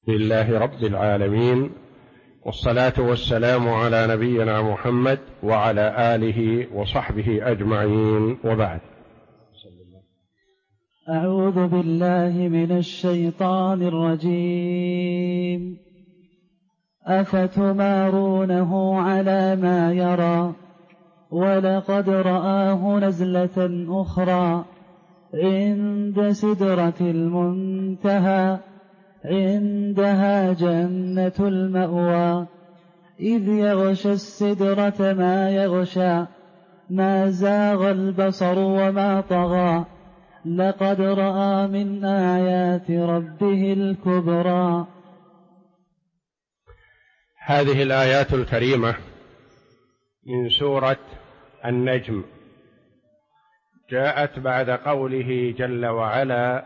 لله رب العالمين، والصلاة والسلام على نبينا محمد وعلى آله وصحبه أجمعين، وبعد. أعوذ بالله من الشيطان الرجيم. أفتمارونه على ما يرى ولقد رآه نزلة أخرى عند سدرة المنتهى عندها جنة المأوى إذ يغشى السدرة ما يغشى ما زاغ البصر وما طغى لقد رأى من آيات ربه الكبرى. هذه الآيات الكريمة من سورة النجم جاءت بعد قوله جل وعلا: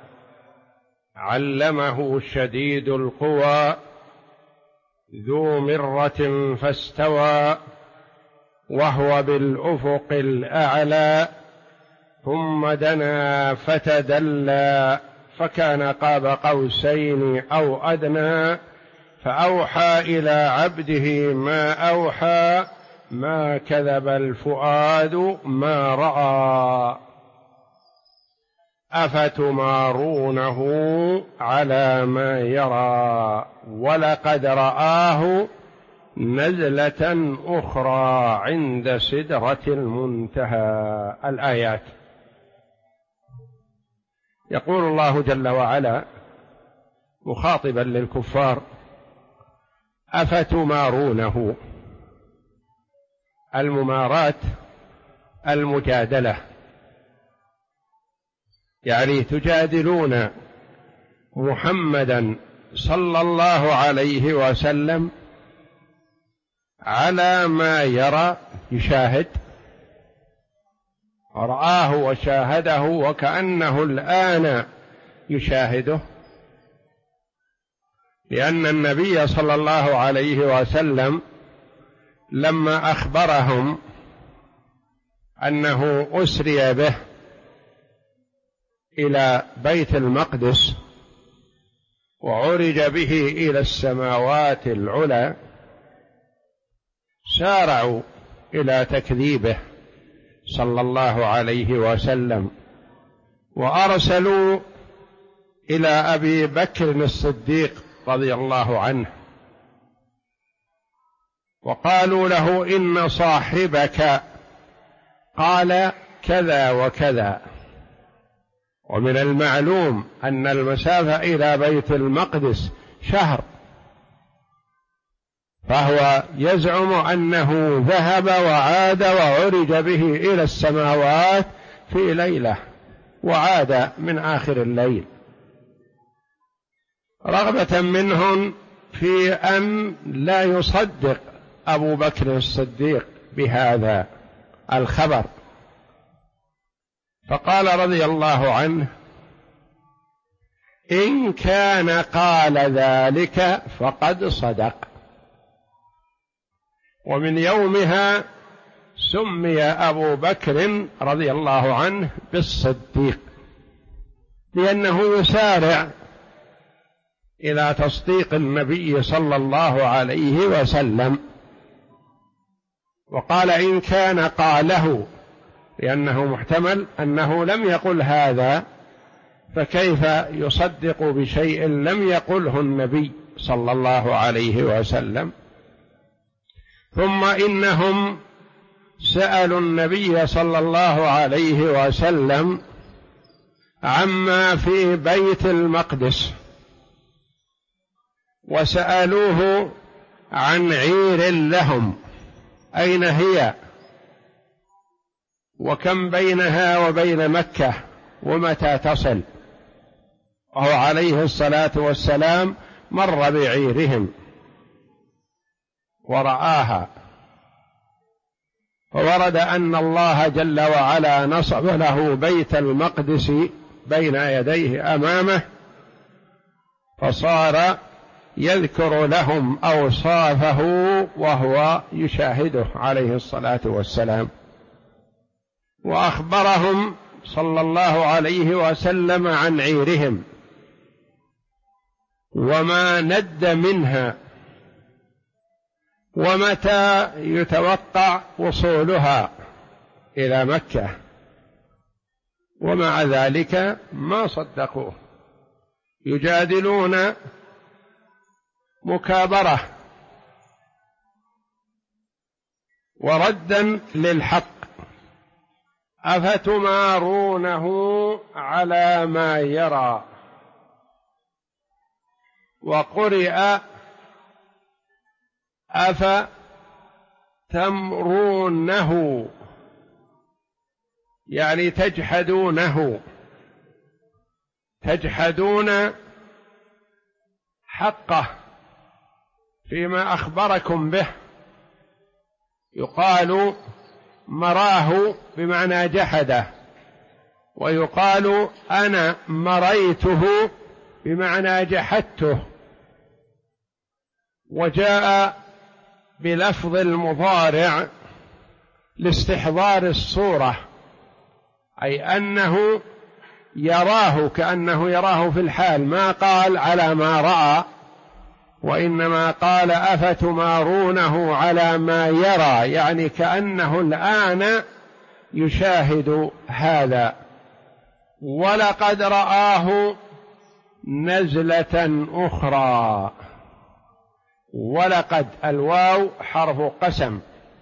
علمه شديد القوى ذو مرة فاستوى وهو بالأفق الأعلى ثم دنا فتدلى فكان قاب قوسين أو أدنى فأوحى إلى عبده ما أوحى ما كذب الفؤاد ما رأى أفتمارونه على ما يرى ولقد رآه نزلة أخرى عند سدرة المنتهى. الآيات. يقول الله جل وعلا مخاطبا للكفار: أفتمارونه. المماراة المجادلة، يعني تجادلون محمدا صلى الله عليه وسلم على ما يرى، يشاهد، رآه وشاهده وكأنه الآن يشاهده، لأن النبي صلى الله عليه وسلم لما أخبرهم أنه أسري به إلى بيت المقدس وعرج به إلى السماوات العلى سارعوا إلى تكذيبه صلى الله عليه وسلم، وأرسلوا إلى أبي بكر الصديق رضي الله عنه وقالوا له: إن صاحبك قال كذا وكذا. ومن المعلوم أن المسافة إلى بيت المقدس شهر، فهو يزعم أنه ذهب وعاد وعرج به إلى السماوات في ليلة وعاد من آخر الليل، رغبة منهم في أن لا يصدق أبو بكر الصديق بهذا الخبر، فقال رضي الله عنه: إن كان قال ذلك فقد صدق. ومن يومها سمي أبو بكر رضي الله عنه بالصديق، لأنه يسارع إلى تصديق النبي صلى الله عليه وسلم. وقال إن كان قاله، لأنه محتمل أنه لم يقل هذا، فكيف يصدق بشيء لم يقله النبي صلى الله عليه وسلم؟ ثم إنهم سألوا النبي صلى الله عليه وسلم عما في بيت المقدس، وسألوه عن عير لهم أين هي وكم بينها وبين مكة ومتى تصل، وهو عليه الصلاة والسلام مر بعيرهم ورآها، فورد أن الله جل وعلا نصب له بيت المقدس بين يديه أمامه، فصار يذكر لهم أوصافه وهو يشاهده عليه الصلاة والسلام، وأخبرهم صلى الله عليه وسلم عن عيرهم وما ند منها، ومتى يتوقع وصولها إلى مكة، ومع ذلك ما صدقوه، يجادلون مكابرة وردا للحق. أفتمارونه على ما يرى، وقرئ أفتمرونه، يعني تجحدونه، تجحدون حقه فيما أخبركم به. يقال مراه بمعنى جحده، ويقال أنا مريته بمعنى جحدته. وجاء بلفظ المضارع لاستحضار الصورة، أي أنه يراه كأنه يراه في الحال، ما قال على ما رأى، وإنما قال أفتمارونه على ما يرى، يعني كأنه الآن يشاهد هذا. ولقد رآه نزلة أخرى. ولقد، الواو حرف قسم،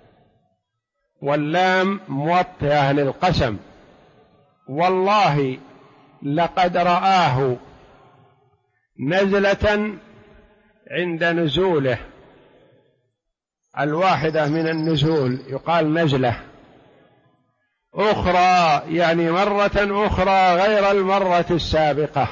واللام موطئة للقسم. والله لقد رآه نزلة عند نزوله، الواحدة من النزول يقال نزلة، أخرى يعني مرة أخرى غير المرة السابقة.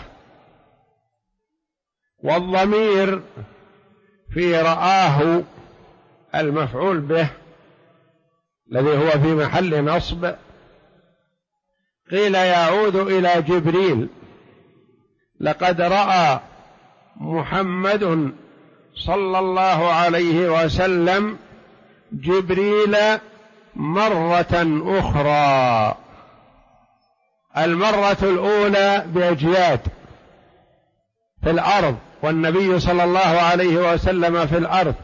والضمير في رآه المفعول به الذي هو في محل نصب، قيل يعود إلى جبريل. لقد رأى محمد صلى الله عليه وسلم جبريل مرة أخرى. المرة الأولى بأجياد في الأرض، والنبي صلى الله عليه وسلم في الأرض،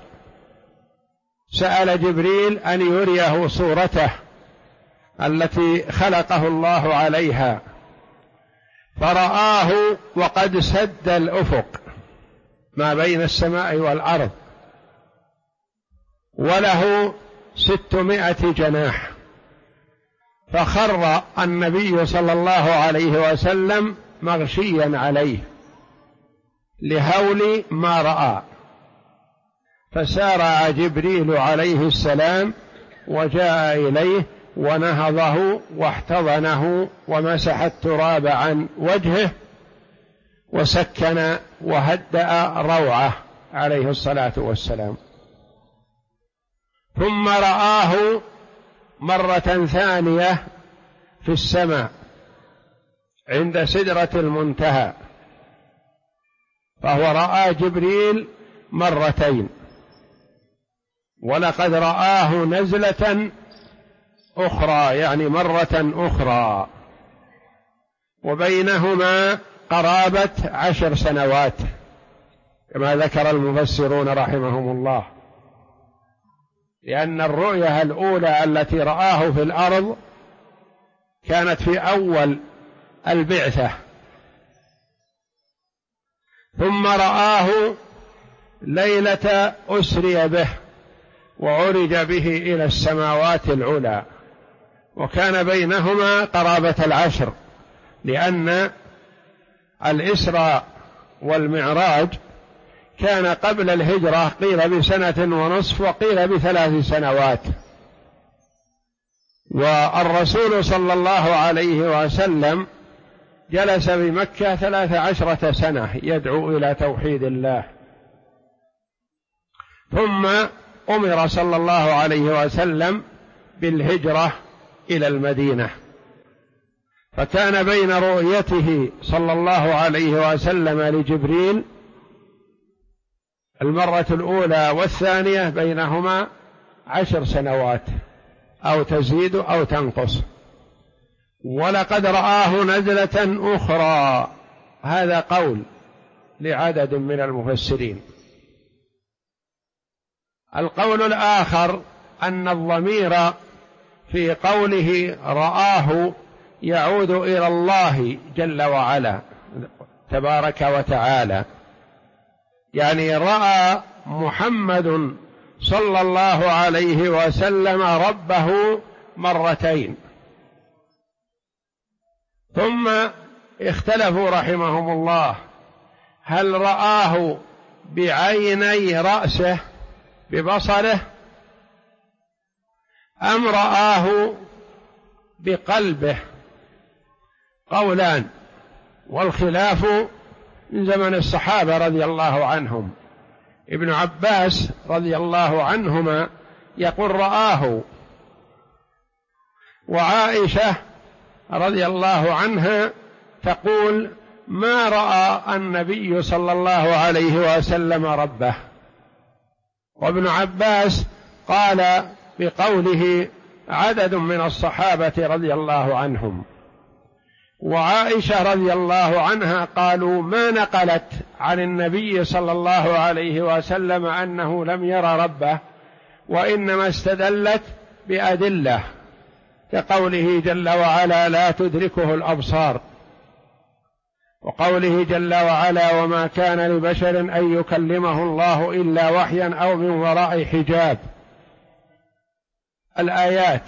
سأل جبريل أن يريه صورته التي خلقه الله عليها، فرآه وقد سد الأفق ما بين السماء والأرض، وله 600 جناح، فخر النبي صلى الله عليه وسلم مغشيا عليه لهول ما رأى. فسارع جبريل عليه السلام وجاء إليه ونهضه واحتضنه ومسح التراب عن وجهه وسكن وهدأ روعه عليه الصلاة والسلام. ثم رآه مرة ثانية في السماء عند سدرة المنتهى، فهو رأى جبريل مرتين. ولقد رآه نزلة أخرى يعني مرة أخرى، وبينهما قرابة 10 سنوات كما ذكر المفسرون رحمهم الله، لأن الرؤية الأولى التي رآه في الأرض كانت في أول البعثة، ثم رآه ليلة أسري به وعرج به إلى السماوات العلى، وكان بينهما قرابة 10، لأن الإسراء والمعراج كان قبل الهجرة، قيل ب1.5 وقيل ب3 سنوات. والرسول صلى الله عليه وسلم جلس بمكة 13 سنة يدعو إلى توحيد الله، ثم أمر صلى الله عليه وسلم بالهجرة إلى المدينة، فكان بين رؤيته صلى الله عليه وسلم لجبريل المرة الأولى والثانية بينهما 10 سنوات أو تزيد أو تنقص. ولقد رآه نزلة أخرى، هذا قول، لعدد من المفسرين. القول الآخر أن الضمير في قوله رآه يعود إلى الله جل وعلا تبارك وتعالى، يعني رأى محمد صلى الله عليه وسلم ربه مرتين. ثم اختلفوا رحمهم الله هل رآه بعيني رأسه ببصره أم رآه بقلبه؟ قولان، والخلاف من زمن الصحابة رضي الله عنهم. ابن عباس رضي الله عنهما يقول رآه، وعائشة رضي الله عنها تقول ما رأى النبي صلى الله عليه وسلم ربه. وابن عباس قال بقوله عدد من الصحابة رضي الله عنهم، وعائشة رضي الله عنها قالوا ما نقلت عن النبي صلى الله عليه وسلم أنه لم يرى ربه، وإنما استدلت بأدلة كقوله جل وعلا لا تدركه الأبصار، وقوله جل وعلا وما كان لبشر أن يكلمه الله إلا وحيا أو من وراء حجاب، الآيات.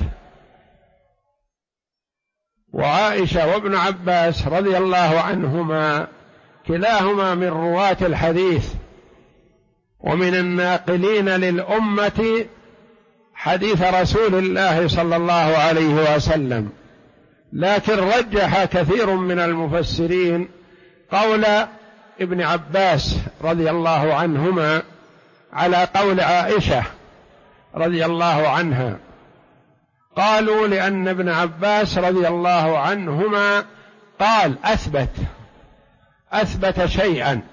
وعائشة وابن عباس رضي الله عنهما كلاهما من رواة الحديث ومن الناقلين للأمة حديث رسول الله صلى الله عليه وسلم، لكن رجح كثير من المفسرين قول ابن عباس رضي الله عنهما على قول عائشة رضي الله عنها. قالوا لأن ابن عباس رضي الله عنهما قال أثبت شيئا،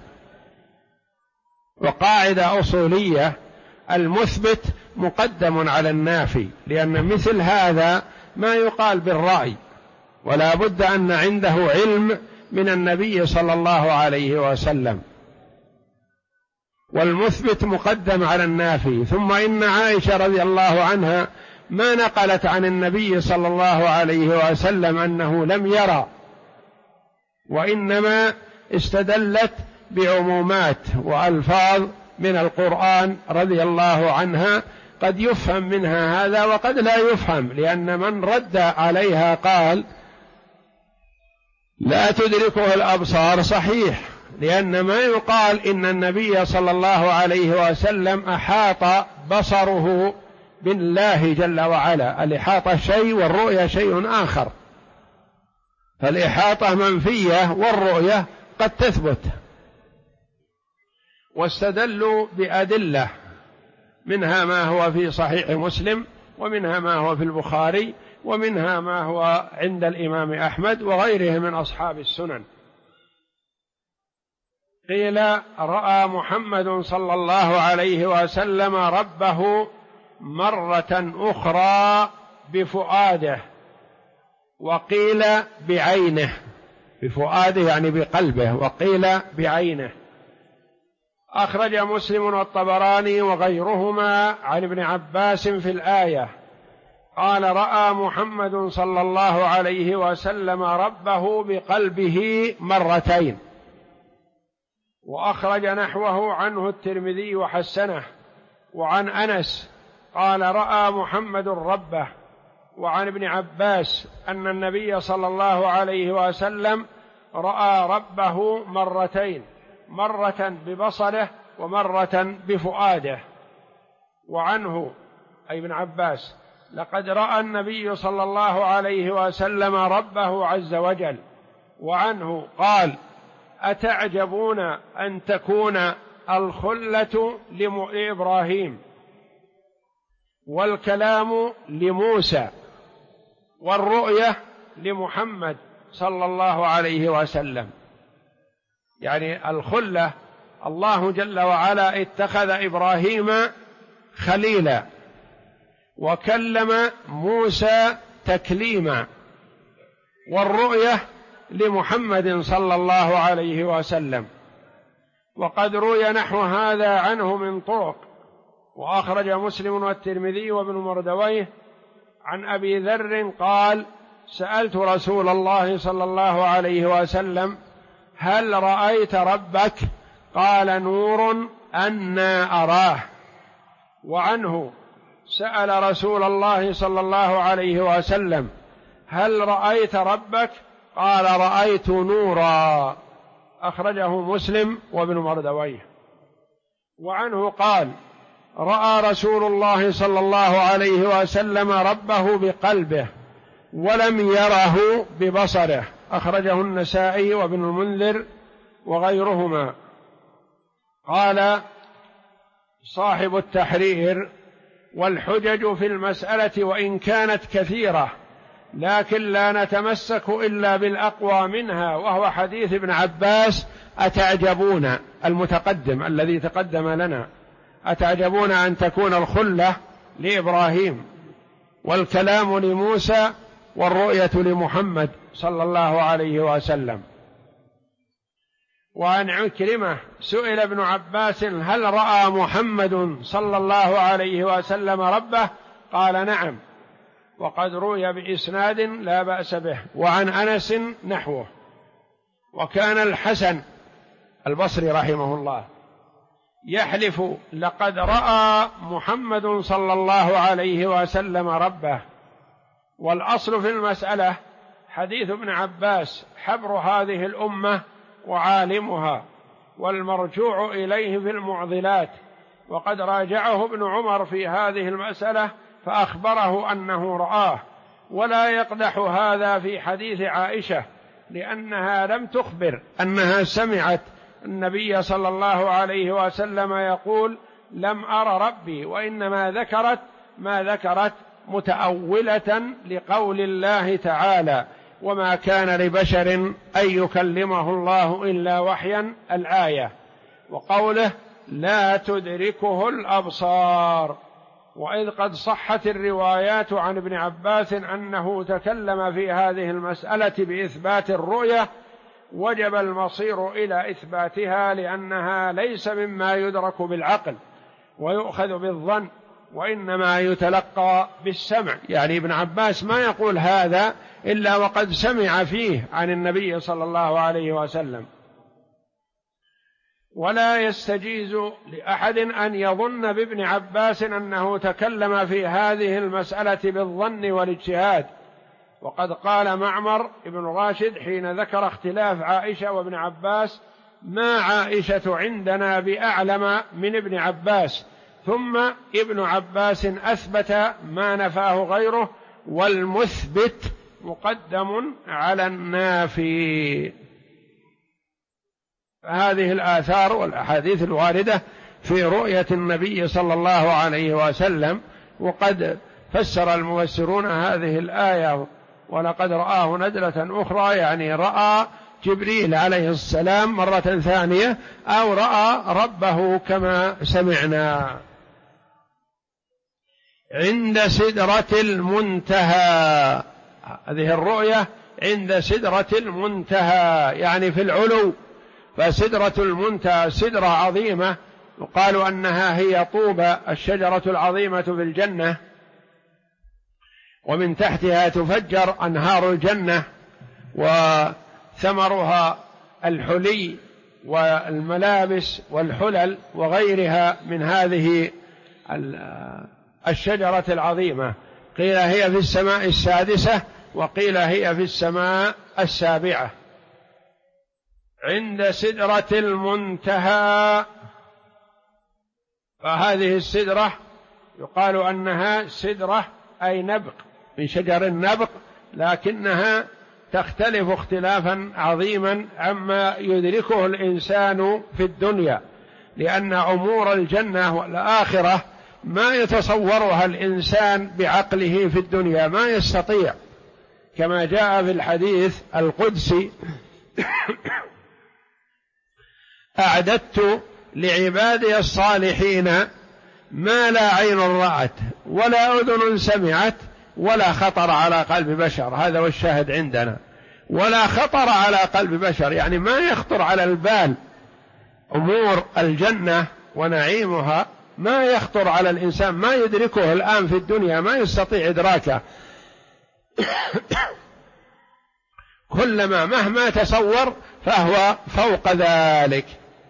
وقاعدة أصولية المثبت مقدم على النافي، لأن مثل هذا ما يقال بالرأي، ولا بد أن عنده علم من النبي صلى الله عليه وسلم، والمثبت مقدم على النافي. ثم إن عائشة رضي الله عنها ما نقلت عن النبي صلى الله عليه وسلم أنه لم يرى، وإنما استدلت بعمومات وألفاظ من القرآن رضي الله عنها، قد يفهم منها هذا وقد لا يفهم، لأن من رد عليها قال لا تدركه الأبصار صحيح، لأن ما يقال إن النبي صلى الله عليه وسلم أحاط بصره بالله جل وعلا، الإحاطة شيء والرؤية شيء آخر، فالإحاطة منفية والرؤية قد تثبت. واستدلوا بأدلة منها ما هو في صحيح مسلم، ومنها ما هو في البخاري، ومنها ما هو عند الإمام أحمد وغيره من أصحاب السنن. قيل رأى محمد صلى الله عليه وسلم ربه مرة أخرى بفؤاده، وقيل بعينه، بفؤاده يعني بقلبه، وقيل بعينه. أخرج مسلم والطبراني وغيرهما عن ابن عباس في الآية قال رأى محمد صلى الله عليه وسلم ربه بقلبه مرتين. وأخرج نحوه عنه الترمذي وحسنه. وعن أنس قال رأى محمد ربه. وعن ابن عباس أن النبي صلى الله عليه وسلم رأى ربه مرتين، مرة ببصره ومرة بفؤاده. وعنه أي ابن عباس لقد رأى النبي صلى الله عليه وسلم ربه عز وجل. وعنه قال أتعجبون أن تكون الخلة لإبراهيم والكلام لموسى والرؤية لمحمد صلى الله عليه وسلم. يعني الخلة، الله جل وعلا اتخذ إبراهيم خليلا وكلم موسى تكليما، والرؤية لمحمد صلى الله عليه وسلم. وقد روي نحو هذا عنه من طرق، وأخرج مسلم والترمذي وابن مردويه عن أبي ذر قال: سألت رسول الله صلى الله عليه وسلم: هل رأيت ربك؟ قال: نور أنى أراه. وعنه سأل رسول الله صلى الله عليه وسلم: هل رأيت ربك؟ قال: رأيت نورا. أخرجه مسلم وابن مردويه. وعنه قال: رأى رسول الله صلى الله عليه وسلم ربه بقلبه ولم يره ببصره. أخرجه النسائي وابن المنذر وغيرهما. قال صاحب التحرير: والحجج في المسألة وإن كانت كثيرة لكن لا نتمسك إلا بالأقوى منها، وهو حديث ابن عباس: أتعجبون، المتقدم الذي تقدم لنا، أتعجبون أن تكون الخلة لإبراهيم والكلام لموسى والرؤية لمحمد صلى الله عليه وسلم. وعن عكرمة سئل ابن عباس: هل رأى محمد صلى الله عليه وسلم ربه؟ قال: نعم. وقد روي بإسناد لا بأس به. وعن أنس نحوه. وكان الحسن البصري رحمه الله يحلف: لقد رأى محمد صلى الله عليه وسلم ربه. والأصل في المسألة حديث ابن عباس حبر هذه الأمة وعالمها، والمرجوع إليه في المعضلات. وقد راجعه ابن عمر في هذه المسألة فأخبره أنه رآه، ولا يقدح هذا في حديث عائشة، لأنها لم تخبر أنها سمعت النبي صلى الله عليه وسلم يقول: لم أر ربي، وإنما ذكرت ما ذكرت متأولة لقول الله تعالى: وما كان لبشر أن يكلمه الله إلا وحيا، الآية، وقوله: لا تدركه الأبصار. وإذ قد صحت الروايات عن ابن عباس أنه تكلم في هذه المسألة بإثبات الرؤية، وجب المصير إلى إثباتها، لأنها ليس مما يدرك بالعقل ويؤخذ بالظن، وإنما يتلقى بالسمع. يعني ابن عباس ما يقول هذا إلا وقد سمع فيه عن النبي صلى الله عليه وسلم. ولا يستجيز لأحد أن يظن بابن عباس أنه تكلم في هذه المسألة بالظن والاجتهاد. وقد قال معمر ابن راشد حين ذكر اختلاف عائشة وابن عباس: ما عائشة عندنا بأعلم من ابن عباس، ثم ابن عباس أثبت ما نفاه غيره، والمثبت مقدم على النافي. هذه الآثار والأحاديث الواردة في رؤية النبي صلى الله عليه وسلم. وقد فسر المفسرون هذه الآية: ولقد رآه نزلة أخرى، يعني رأى جبريل عليه السلام مرة ثانية، أو رأى ربه كما سمعنا. عند سدرة المنتهى، هذه الرؤية عند سدرة المنتهى يعني في العلو. فسدرة المنتهى سدرة عظيمة، وقالوا أنها هي طوبى الشجرة العظيمة في الجنة، ومن تحتها تفجر أنهار الجنة، وثمرها الحلي والملابس والحلل وغيرها من هذه الشجرة العظيمة. قيل هي في السماء السادسة، وقيل هي في السماء السابعة. عند سدرة المنتهى، فهذه السدرة يقال أنها سدرة أي نبق من شجر النبق، لكنها تختلف اختلافا عظيما عما يدركه الإنسان في الدنيا، لأن أمور الجنة والآخرة ما يتصورها الإنسان بعقله في الدنيا، ما يستطيع، كما جاء في الحديث القدسي: أعددت لعبادي الصالحين ما لا عين رأت ولا أذن سمعت ولا خطر على قلب بشر. هذا والشاهد عندنا: ولا خطر على قلب بشر، يعني ما يخطر على البال أمور الجنة ونعيمها ما يخطر على الإنسان، ما يدركه الآن في الدنيا، ما يستطيع إدراكه. كلما مهما تصور فهو فوق ذلك.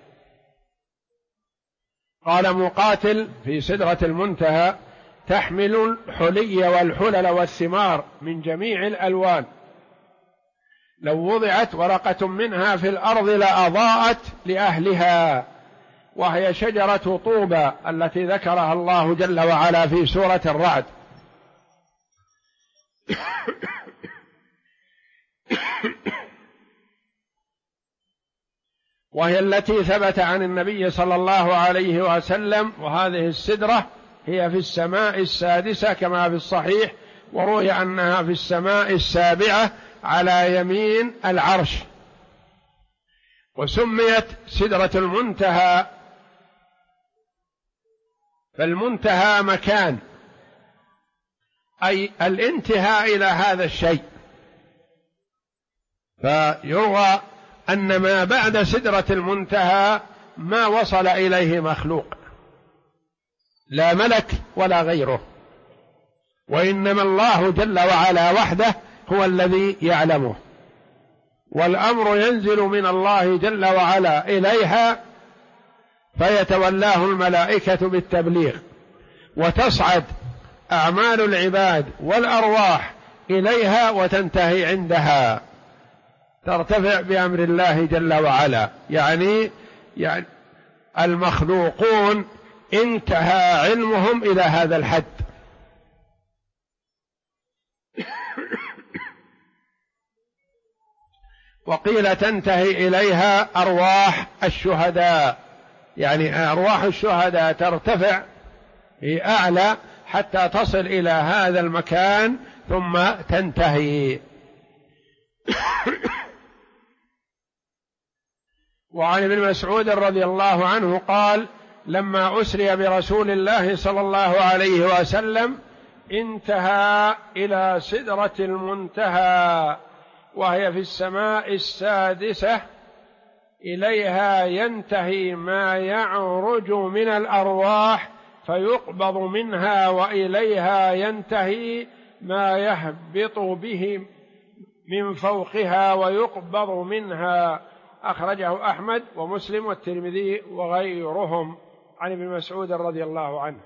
قال مقاتل في سدرة المنتهى: تحمل الحلي والحلل والثمار من جميع الألوان، لو وضعت ورقة منها في الأرض لأضاءت لأهلها، وهي شجرة طوبى التي ذكرها الله جل وعلا في سورة الرعد. وهي التي ثبت عن النبي صلى الله عليه وسلم، وهذه السدرة هي في السماء السادسة كما في الصحيح، وروي أنها في السماء السابعة على يمين العرش. وسميت سدرة المنتهى، فالمنتهى مكان، أي الانتهاء إلى هذا الشيء. فيروى أن ما بعد سدرة المنتهى ما وصل إليه مخلوق، لا ملك ولا غيره، وإنما الله جل وعلا وحده هو الذي يعلمه، والأمر ينزل من الله جل وعلا إليها، فيتولاه الملائكة بالتبليغ، وتصعد أعمال العباد والأرواح إليها وتنتهي عندها، ترتفع بأمر الله جل وعلا. يعني المخلوقون انتهى علمهم إلى هذا الحد. وقيل تنتهي إليها أرواح الشهداء، يعني أرواح الشهداء ترتفع في أعلى حتى تصل إلى هذا المكان ثم تنتهي. وعن ابن مسعود رضي الله عنه قال: لما أسري برسول الله صلى الله عليه وسلم انتهى إلى سدرة المنتهى، وهي في السماء السادسة، إليها ينتهي ما يعرج من الأرواح فيقبض منها، وإليها ينتهي ما يهبط به من فوقها ويقبض منها. أخرجه أحمد ومسلم والترمذي وغيرهم عن ابن مسعود رضي الله عنه.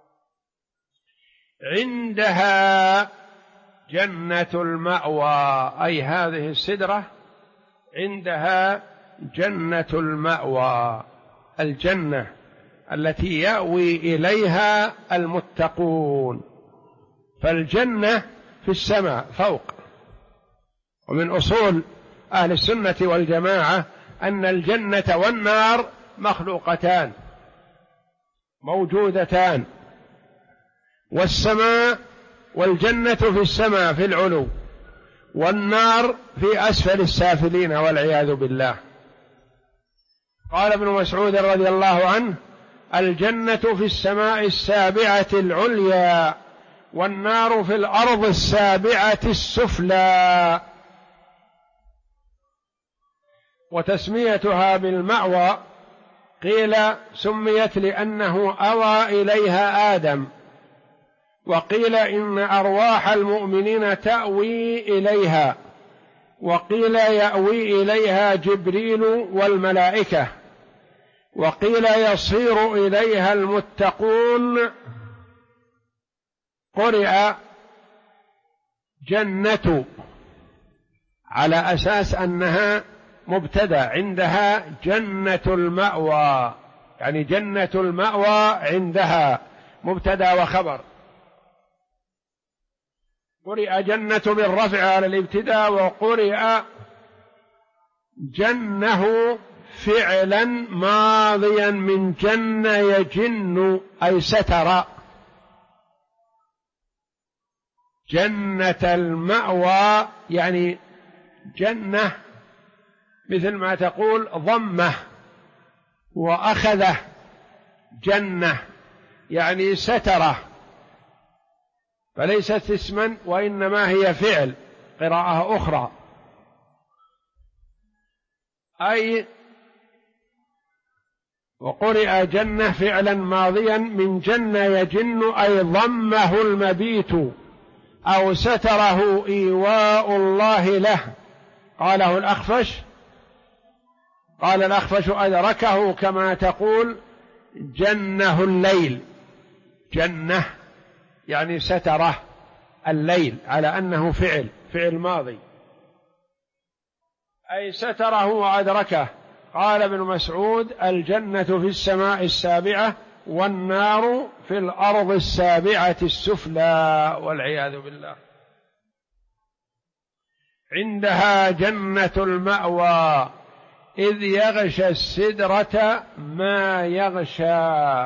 عندها جنة المأوى، أي هذه السدرة عندها جنة المأوى، الجنة التي يأوي إليها المتقون. فالجنة في السماء فوق. ومن أصول أهل السنة والجماعة أن الجنة والنار مخلوقتان موجودتان، والسماء والجنة في السماء في العلو، والنار في أسفل السافلين والعياذ بالله. قال ابن مسعود رضي الله عنه: الجنة في السماء السابعة العليا، والنار في الأرض السابعة السفلى. وتسميتها بالمأوى قيل سميت لأنه أوى إليها آدم، وقيل إن أرواح المؤمنين تأوي إليها، وقيل يأوي إليها جبريل والملائكة، وقيل يصير إليها المتقون. قرئ جنة على أساس أنها مبتدأ، عندها جنة المأوى، يعني جنة المأوى عندها مبتدأ وخبر. قرئ جنة بالرفع على الابتداء، وقرئ جنه فعلا ماضيا من جن يجن، أي ستر. جنة المأوى يعني جنة، مثل ما تقول ضمه وأخذه، جنة يعني ستره، فليست اسما وإنما هي فعل. قراءة أخرى أي وقرئ جنة فعلا ماضيا من جن يجن أي ضمه المبيت أو ستره إيواء الله له. قاله الأخفش، قال الأخفش أدركه كما تقول جنه الليل، جنة يعني ستره الليل، على أنه فعل ماضي أي ستره وأدركه. قال ابن مسعود الجنة في السماء السابعة والنار في الأرض السابعة السفلى والعياذ بالله. عندها جنة المأوى إذ يغشى السدرة ما يغشى.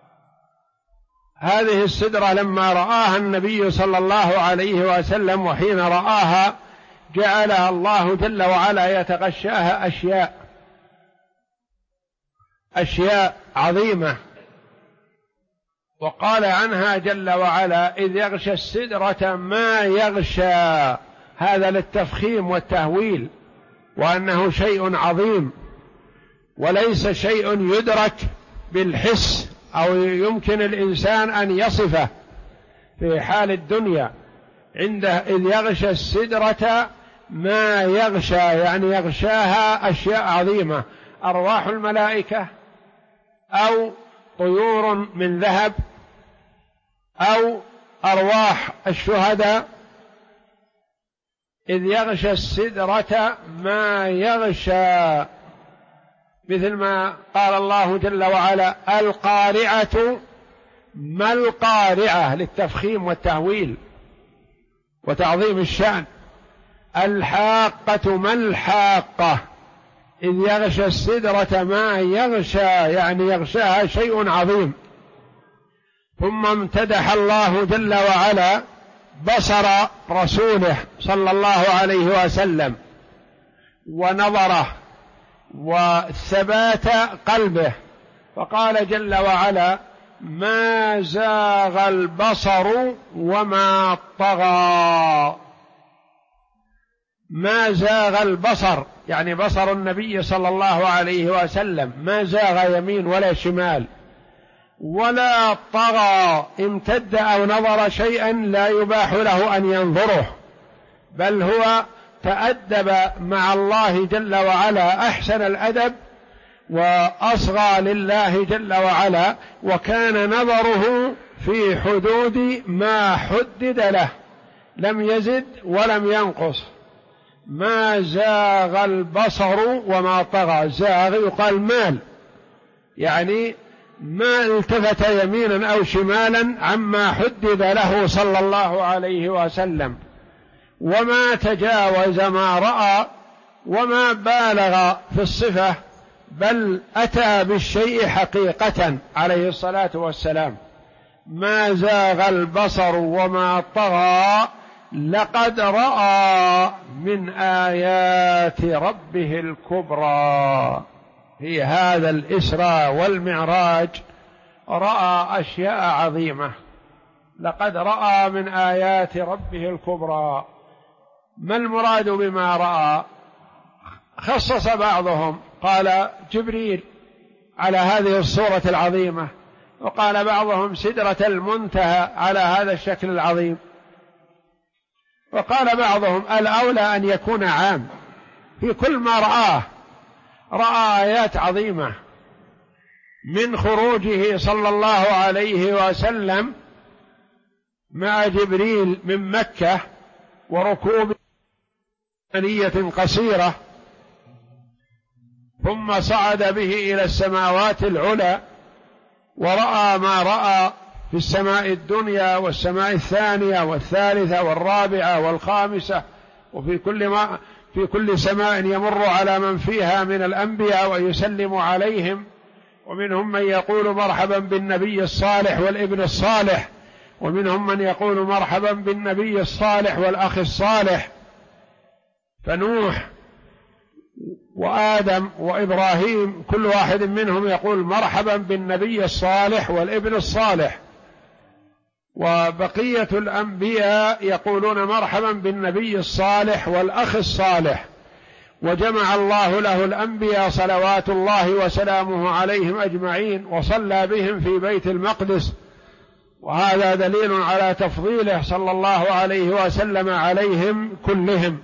هذه السدرة لما رآها النبي صلى الله عليه وسلم، وحين رآها جعلها الله جل وعلا يتغشاها أشياء عظيمة، وقال عنها جل وعلا إذ يغشى السدرة ما يغشى، هذا للتفخيم والتهويل، وأنه شيء عظيم وليس شيء يدرك بالحس أو يمكن الإنسان أن يصفه في حال الدنيا. عنده إذ يغشى السدرة ما يغشى يعني يغشاها أشياء عظيمة، أرواح الملائكة أو طيور من ذهب أو أرواح الشهداء. إذ يغشى السدرة ما يغشى، مثل ما قال الله جل وعلا القارعة ما القارعة للتفخيم والتهويل وتعظيم الشأن، الحاقة ما الحاقة، إذ يغشى السدرة ما يغشى يعني يغشاها شيء عظيم. ثم امتدح الله جل وعلا بصر رسوله صلى الله عليه وسلم ونظره وثبات قلبه، فقال جل وعلا ما زاغ البصر وما طغى. ما زاغ البصر يعني بصر النبي صلى الله عليه وسلم ما زاغ يمين ولا شمال، ولا طغى امتد أو نظر شيئا لا يباح له أن ينظره، بل هو تأدب مع الله جل وعلا أحسن الأدب وأصغى لله جل وعلا، وكان نظره في حدود ما حدد له، لم يزد ولم ينقص. ما زاغ البصر وما طغى، زاغ يقال مال، يعني ما التفت يمينا أو شمالا عما حدد له صلى الله عليه وسلم، وما تجاوز ما رأى وما بالغ في الصفة، بل أتى بالشيء حقيقة عليه الصلاة والسلام. ما زاغ البصر وما طغى لقد رأى من آيات ربه الكبرى. في هذا الإسراء والمعراج رأى أشياء عظيمة، لقد رأى من آيات ربه الكبرى. ما المراد بما رأى؟ خصص بعضهم قال جبريل على هذه الصورة العظيمة، وقال بعضهم سدرة المنتهى على هذا الشكل العظيم، وقال بعضهم الأولى أن يكون عام في كل ما رآه. رأى آيات عظيمة من خروجه صلى الله عليه وسلم مع جبريل من مكة وركوب ثنية قصيرة، ثم صعد به إلى السماوات العلى ورأى ما رأى في السماء الدنيا والسماء الثانية والثالثة والرابعة والخامسة، وفي كل سماء يمر على من فيها من الأنبياء ويسلم عليهم، ومنهم من يقول مرحبا بالنبي الصالح والابن الصالح، ومنهم من يقول مرحبا بالنبي الصالح والأخ الصالح. فنوح وآدم وإبراهيم كل واحد منهم يقول مرحبا بالنبي الصالح والابن الصالح، وبقية الأنبياء يقولون مرحبا بالنبي الصالح والأخ الصالح. وجمع الله له الأنبياء صلوات الله وسلامه عليهم أجمعين وصلى بهم في بيت المقدس، وهذا دليل على تفضيله صلى الله عليه وسلم عليهم كلهم.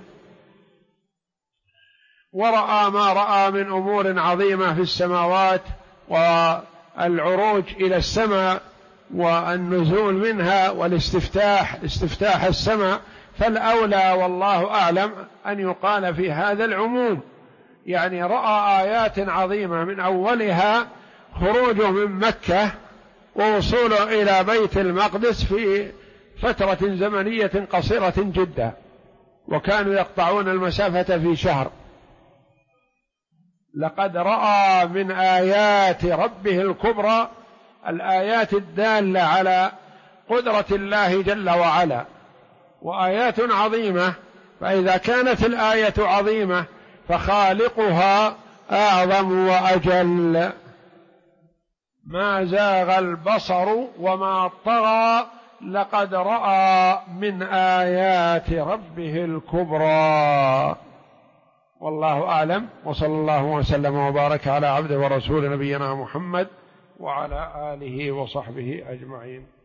ورأى ما رأى من أمور عظيمة في السماوات والعروج إلى السماء والنزول منها استفتاح السماء، فالأولى والله أعلم أن يقال في هذا العموم، يعني رأى آيات عظيمة من أولها خروجه من مكة ووصوله إلى بيت المقدس في فترة زمنية قصيرة جدا، وكانوا يقطعون المسافة في شهر. لقد رأى من آيات ربه الكبرى الآيات الدالة على قدرة الله جل وعلا، وآيات عظيمة، فإذا كانت الآية عظيمة فخالقها أعظم وأجل. ما زاغ البصر وما طغى لقد رأى من آيات ربه الكبرى. والله أعلم، وصلى الله وسلم وبارك على عبده ورسول نبينا محمد وعلى آله وصحبه أجمعين.